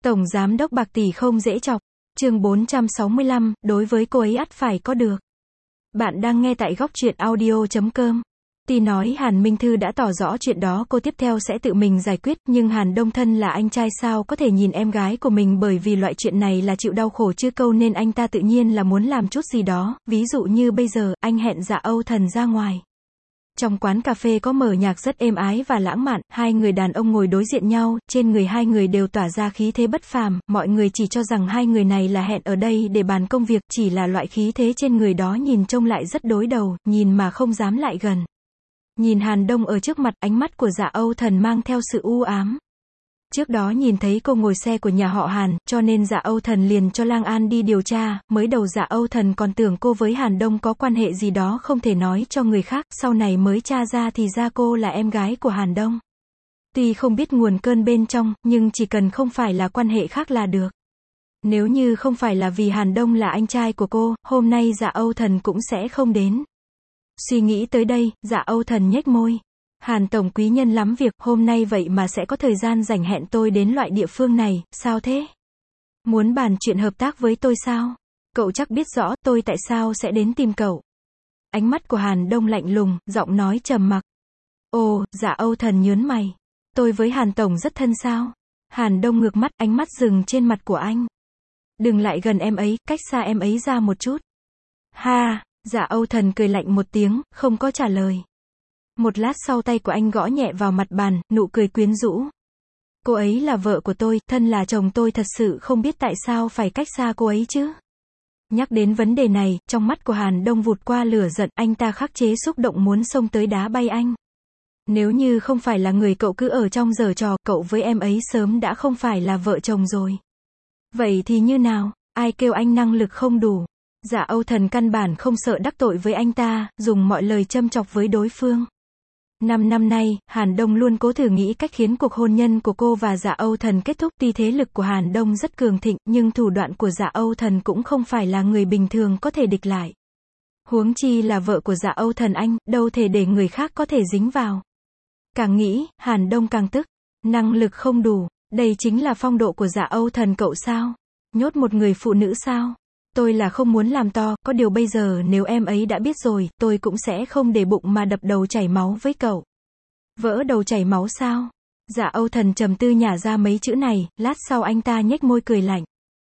Tổng giám đốc bạc tỷ không dễ chọc. Chương 465, đối với cô ấy ắt phải có được. Bạn đang nghe tại góc truyện audio.com. Tuy nói Hàn Minh Thư đã tỏ rõ chuyện đó cô tiếp theo sẽ tự mình giải quyết, nhưng Hàn Đông Thân là anh trai sao có thể nhìn em gái của mình bởi vì loại chuyện này là chịu đau khổ chứ câu, nên anh ta tự nhiên là muốn làm chút gì đó, ví dụ như bây giờ, anh hẹn Dạ Âu Thần ra ngoài. Trong quán cà phê có mở nhạc rất êm ái và lãng mạn, hai người đàn ông ngồi đối diện nhau, trên người hai người đều tỏa ra khí thế bất phàm, mọi người chỉ cho rằng hai người này là hẹn ở đây để bàn công việc, chỉ là loại khí thế trên người đó nhìn trông lại rất đối đầu, nhìn mà không dám lại gần. Nhìn Hàn Đông ở trước mặt, ánh mắt của Dạ Âu Thần mang theo sự u ám. Trước đó nhìn thấy cô ngồi xe của nhà họ Hàn, cho nên Dạ Âu Thần liền cho Lang An đi điều tra, mới đầu Dạ Âu Thần còn tưởng cô với Hàn Đông có quan hệ gì đó không thể nói cho người khác, sau này mới tra ra thì ra cô là em gái của Hàn Đông. Tuy không biết nguồn cơn bên trong, nhưng chỉ cần không phải là quan hệ khác là được. Nếu như không phải là vì Hàn Đông là anh trai của cô, hôm nay Dạ Âu Thần cũng sẽ không đến. Suy nghĩ tới đây, Dạ Âu Thần nhếch môi. Hàn tổng quý nhân lắm việc, hôm nay vậy mà sẽ có thời gian rảnh hẹn tôi đến loại địa phương này, sao thế? Muốn bàn chuyện hợp tác với tôi sao? Cậu chắc biết rõ tôi tại sao sẽ đến tìm cậu. Ánh mắt của Hàn Đông lạnh lùng, giọng nói trầm mặc. Ồ, Dạ Âu Thần nhớn mày. Tôi với Hàn tổng rất thân sao? Hàn Đông ngược mắt, ánh mắt dừng trên mặt của anh. Đừng lại gần em ấy, cách xa em ấy ra một chút. Ha, Dạ Âu Thần cười lạnh một tiếng, không có trả lời. Một lát sau tay của anh gõ nhẹ vào mặt bàn, nụ cười quyến rũ. Cô ấy là vợ của tôi, thân là chồng tôi thật sự không biết tại sao phải cách xa cô ấy chứ. Nhắc đến vấn đề này, trong mắt của Hàn Đông vụt qua lửa giận, anh ta khắc chế xúc động muốn xông tới đá bay anh. Nếu như không phải là người cậu cứ ở trong giở trò, cậu với em ấy sớm đã không phải là vợ chồng rồi. Vậy thì như nào, ai kêu anh năng lực không đủ. Dạ Âu Thần căn bản không sợ đắc tội với anh ta, dùng mọi lời châm chọc với đối phương. 5 năm nay, Hàn Đông luôn cố thử nghĩ cách khiến cuộc hôn nhân của cô và Dạ Âu Thần kết thúc. Tuy thế lực của Hàn Đông rất cường thịnh, nhưng thủ đoạn của Dạ Âu Thần cũng không phải là người bình thường có thể địch lại. Huống chi là vợ của Dạ Âu Thần anh, đâu thể để người khác có thể dính vào. Càng nghĩ, Hàn Đông càng tức. Năng lực không đủ, đây chính là phong độ của Dạ Âu Thần cậu sao? Nhốt một người phụ nữ sao? Tôi là không muốn làm to, có điều bây giờ nếu em ấy đã biết rồi, tôi cũng sẽ không để bụng mà đập đầu chảy máu với cậu. Vỡ đầu chảy máu sao? Dạ Âu Thần trầm tư nhả ra mấy chữ này, lát sau anh ta nhếch môi cười lạnh.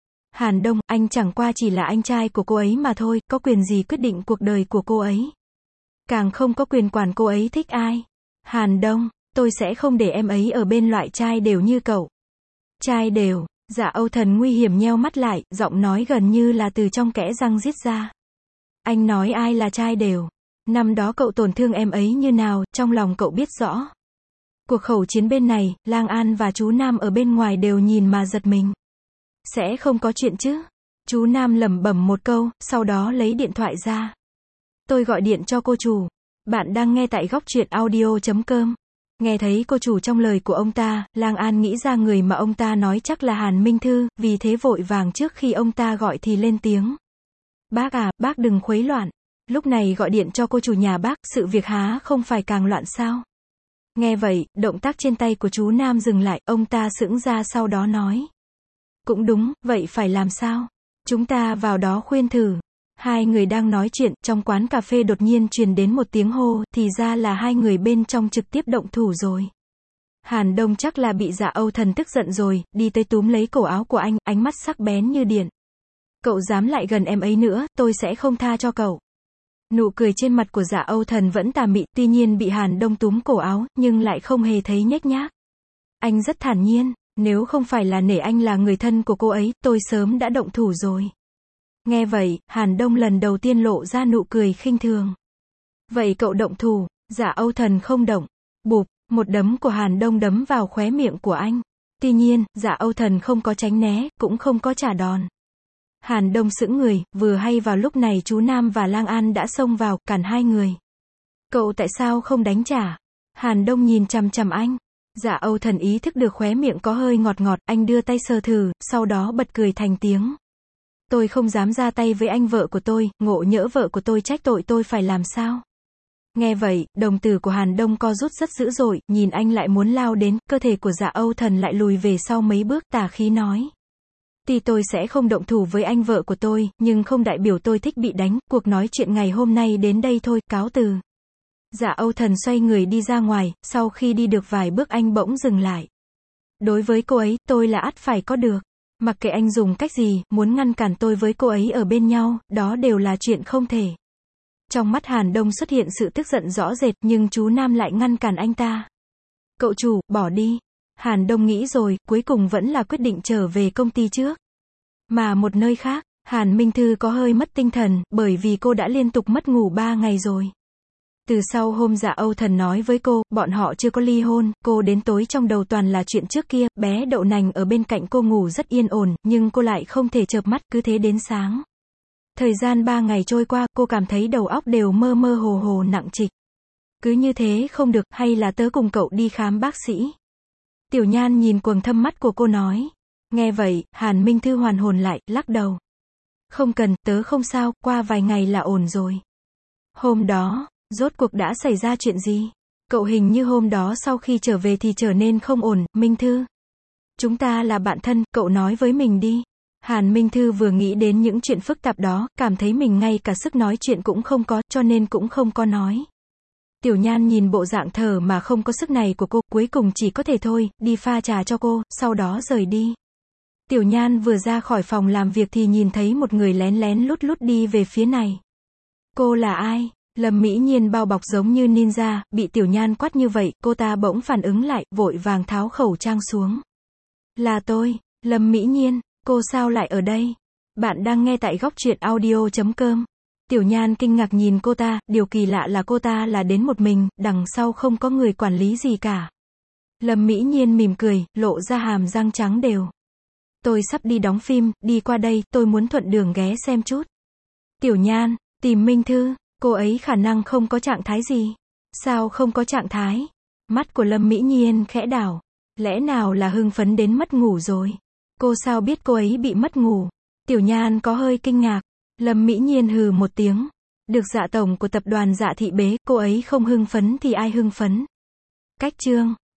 Hàn Đông, anh chẳng qua chỉ là anh trai của cô ấy mà thôi, có quyền gì quyết định cuộc đời của cô ấy. Càng không có quyền quản cô ấy thích ai. Hàn Đông, tôi sẽ không để em ấy ở bên loại trai đều như cậu. Trai đều. Dạ Âu Thần nguy hiểm nheo mắt lại, giọng nói gần như là từ trong kẽ răng rít ra. Anh nói ai là trai đều? Năm đó cậu tổn thương em ấy như nào, trong lòng cậu biết rõ. Cuộc khẩu chiến bên này, Lang An và chú Nam ở bên ngoài đều nhìn mà giật mình. Sẽ không có chuyện chứ? Chú Nam lẩm bẩm một câu, sau đó lấy điện thoại ra. Tôi gọi điện cho cô chủ. Bạn đang nghe tại góc truyện audio.com. Nghe thấy cô chủ trong lời của ông ta, Lang An nghĩ ra người mà ông ta nói chắc là Hàn Minh Thư, vì thế vội vàng trước khi ông ta gọi thì lên tiếng. Bác à, bác đừng khuấy loạn. Lúc này gọi điện cho cô chủ nhà bác, sự việc há không phải càng loạn sao? Nghe vậy, động tác trên tay của chú Nam dừng lại, ông ta sững ra sau đó nói. Cũng đúng, vậy phải làm sao? Chúng ta vào đó khuyên thử. Hai người đang nói chuyện, trong quán cà phê đột nhiên truyền đến một tiếng hô, thì ra là hai người bên trong trực tiếp động thủ rồi. Hàn Đông chắc là bị Dạ Âu Thần tức giận rồi, đi tới túm lấy cổ áo của anh, ánh mắt sắc bén như điện. Cậu dám lại gần em ấy nữa, tôi sẽ không tha cho cậu. Nụ cười trên mặt của Dạ Âu Thần vẫn tà mị, tuy nhiên bị Hàn Đông túm cổ áo, nhưng lại không hề thấy nhếch nhác. Anh rất thản nhiên, nếu không phải là nể anh là người thân của cô ấy, tôi sớm đã động thủ rồi. Nghe vậy, Hàn Đông lần đầu tiên lộ ra nụ cười khinh thường. Vậy cậu động thủ? Dạ Âu Thần không động. Bụp, một đấm của Hàn Đông đấm vào khóe miệng của anh. Tuy nhiên, Dạ Âu Thần không có tránh né, cũng không có trả đòn. Hàn Đông sững người, vừa hay vào lúc này chú Nam và Lang An đã xông vào, cản hai người. Cậu tại sao không đánh trả? Hàn Đông nhìn chằm chằm anh. Dạ Âu Thần ý thức được khóe miệng có hơi ngọt ngọt, anh đưa tay sờ thử, sau đó bật cười thành tiếng. Tôi không dám ra tay với anh, vợ của tôi, ngộ nhỡ vợ của tôi trách tội tôi phải làm sao? Nghe vậy, đồng tử của Hàn Đông co rút rất dữ dội, nhìn anh lại muốn lao đến, cơ thể của Dạ Âu Thần lại lùi về sau mấy bước, tà khí nói. Tuy tôi sẽ không động thủ với anh vợ của tôi, nhưng không đại biểu tôi thích bị đánh, cuộc nói chuyện ngày hôm nay đến đây thôi, cáo từ. Dạ Âu Thần xoay người đi ra ngoài, sau khi đi được vài bước anh bỗng dừng lại. Đối với cô ấy, tôi là ắt phải có được. Mặc kệ anh dùng cách gì, muốn ngăn cản tôi với cô ấy ở bên nhau, đó đều là chuyện không thể. Trong mắt Hàn Đông xuất hiện sự tức giận rõ rệt, nhưng chú Nam lại ngăn cản anh ta. Cậu chủ, bỏ đi. Hàn Đông nghĩ rồi, cuối cùng vẫn là quyết định trở về công ty trước. Mà một nơi khác, Hàn Minh Thư có hơi mất tinh thần, bởi vì cô đã liên tục mất ngủ 3 ngày rồi. Từ sau hôm Dạ Âu Thần nói với cô, bọn họ chưa có ly hôn, cô đến tối trong đầu toàn là chuyện trước kia, bé đậu nành ở bên cạnh cô ngủ rất yên ổn, nhưng cô lại không thể chợp mắt, cứ thế đến sáng. Thời gian 3 ngày trôi qua, cô cảm thấy đầu óc đều mơ mơ hồ hồ nặng trịch. Cứ như thế không được, hay là tớ cùng cậu đi khám bác sĩ. Tiểu Nhan nhìn quầng thâm mắt của cô nói. Nghe vậy, Hàn Minh Thư hoàn hồn lại, lắc đầu. Không cần, tớ không sao, qua vài ngày là ổn rồi. Hôm đó, rốt cuộc đã xảy ra chuyện gì? Cậu hình như hôm đó sau khi trở về thì trở nên không ổn, Minh Thư. Chúng ta là bạn thân, cậu nói với mình đi. Hàn Minh Thư vừa nghĩ đến những chuyện phức tạp đó, cảm thấy mình ngay cả sức nói chuyện cũng không có, cho nên cũng không có nói. Tiểu Nhan nhìn bộ dạng thở mà không có sức này của cô, cuối cùng chỉ có thể thôi, đi pha trà cho cô, sau đó rời đi. Tiểu Nhan vừa ra khỏi phòng làm việc thì nhìn thấy một người lén lén lút lút đi về phía này. Cô là ai? Lâm Mỹ Nhiên bao bọc giống như ninja, bị Tiểu Nhan quát như vậy, cô ta bỗng phản ứng lại, vội vàng tháo khẩu trang xuống. Là tôi, Lâm Mỹ Nhiên, cô sao lại ở đây? Bạn đang nghe tại Góc Truyện Audio.com. Tiểu Nhan kinh ngạc nhìn cô ta, điều kỳ lạ là cô ta là đến một mình, đằng sau không có người quản lý gì cả. Lâm Mỹ Nhiên mỉm cười, lộ ra hàm răng trắng đều. Tôi sắp đi đóng phim, đi qua đây, tôi muốn thuận đường ghé xem chút. Tiểu Nhan, tìm Minh Thư, cô ấy khả năng không có trạng thái gì. Sao không có trạng thái? Mắt của Lâm Mỹ Nhiên khẽ đảo. Lẽ nào là hưng phấn đến mất ngủ rồi? Cô sao biết cô ấy bị mất ngủ? Tiểu Nhan có hơi kinh ngạc. Lâm Mỹ Nhiên hừ một tiếng. Được Dạ tổng của tập đoàn Dạ thị bế, cô ấy không hưng phấn thì ai hưng phấn? Cách chương